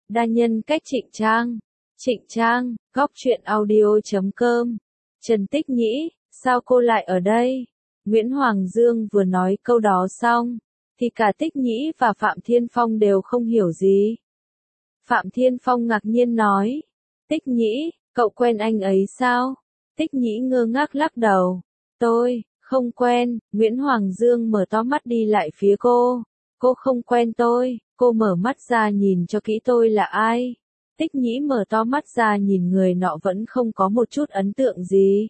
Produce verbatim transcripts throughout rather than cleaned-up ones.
Đa nhân cách Trịnh Trang. Trịnh Trang, góc truyện audio chấm com. Trần Tích Nhĩ, sao cô lại ở đây? Nguyễn Hoàng Dương vừa nói câu đó xong, thì cả Tích Nhĩ và Phạm Thiên Phong đều không hiểu gì. Phạm Thiên Phong ngạc nhiên nói, Tích Nhĩ, cậu quen anh ấy sao? Tích Nhĩ ngơ ngác lắc đầu, tôi, không quen. Nguyễn Hoàng Dương mở to mắt đi lại phía cô, cô không quen tôi. Cô mở mắt ra nhìn cho kỹ tôi là ai. Tích Nhĩ mở to mắt ra nhìn người nọ vẫn không có một chút ấn tượng gì.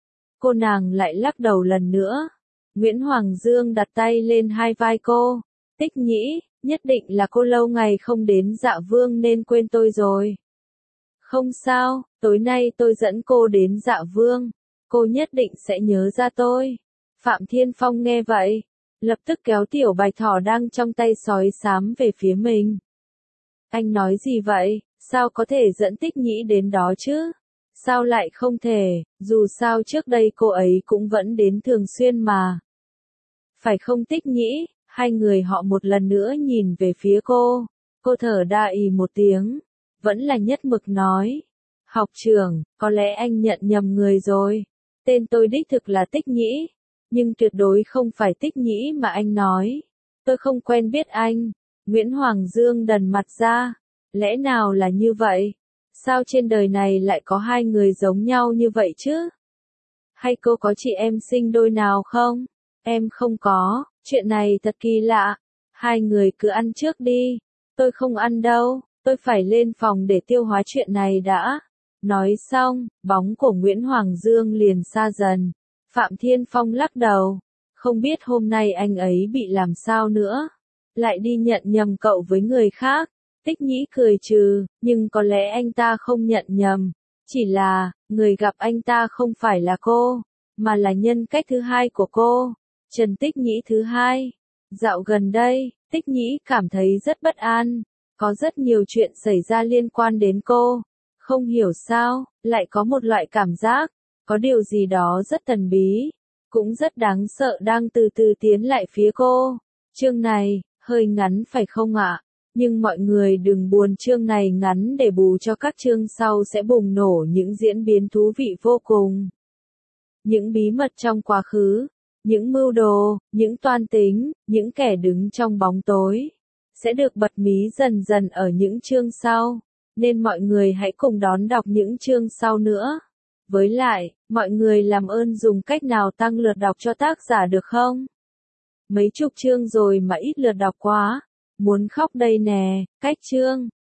Cô nàng lại lắc đầu lần nữa. Nguyễn Hoàng Dương đặt tay lên hai vai cô. Tích Nhĩ, nhất định là cô lâu ngày không đến Dạ Vương nên quên tôi rồi. Không sao, tối nay tôi dẫn cô đến Dạ Vương. Cô nhất định sẽ nhớ ra tôi. Phạm Thiên Phong nghe vậy, lập tức kéo tiểu bạch thỏ đang trong tay sói xám về phía mình. Anh nói gì vậy? Sao có thể dẫn Tích Nhĩ đến đó chứ? Sao lại không thể, dù sao trước đây cô ấy cũng vẫn đến thường xuyên mà. Phải không Tích Nhĩ? Hai người họ một lần nữa nhìn về phía cô. Cô thở đa ì một tiếng, vẫn là nhất mực nói. Học trưởng, có lẽ anh nhận nhầm người rồi. Tên tôi đích thực là Tích Nhĩ, nhưng tuyệt đối không phải Tích Nhĩ mà anh nói. Tôi không quen biết anh. Nguyễn Hoàng Dương đần mặt ra. Lẽ nào là như vậy? Sao trên đời này lại có hai người giống nhau như vậy chứ? Hay cô có chị em sinh đôi nào không? Em không có, chuyện này thật kỳ lạ. Hai người cứ ăn trước đi. Tôi không ăn đâu, tôi phải lên phòng để tiêu hóa chuyện này đã. Nói xong, bóng của Nguyễn Hoàng Dương liền xa dần. Phạm Thiên Phong lắc đầu. Không biết hôm nay anh ấy bị làm sao nữa. Lại đi nhận nhầm cậu với người khác. Tích Nhĩ cười trừ, nhưng có lẽ anh ta không nhận nhầm. Chỉ là, người gặp anh ta không phải là cô, mà là nhân cách thứ hai của cô. Trần Tích Nhĩ thứ hai. Dạo gần đây, Tích Nhĩ cảm thấy rất bất an. Có rất nhiều chuyện xảy ra liên quan đến cô. Không hiểu sao, lại có một loại cảm giác, có điều gì đó rất thần bí, cũng rất đáng sợ đang từ từ tiến lại phía cô. Chương này, hơi ngắn phải không ạ? Nhưng mọi người đừng buồn, chương này ngắn để bù cho các chương sau sẽ bùng nổ những diễn biến thú vị vô cùng. Những bí mật trong quá khứ, những mưu đồ, những toan tính, những kẻ đứng trong bóng tối, sẽ được bật mí dần dần ở những chương sau, nên mọi người hãy cùng đón đọc những chương sau nữa. Với lại, mọi người làm ơn dùng cách nào tăng lượt đọc cho tác giả được không? Mấy chục chương rồi mà ít lượt đọc quá. Muốn khóc đây nè, cách chương.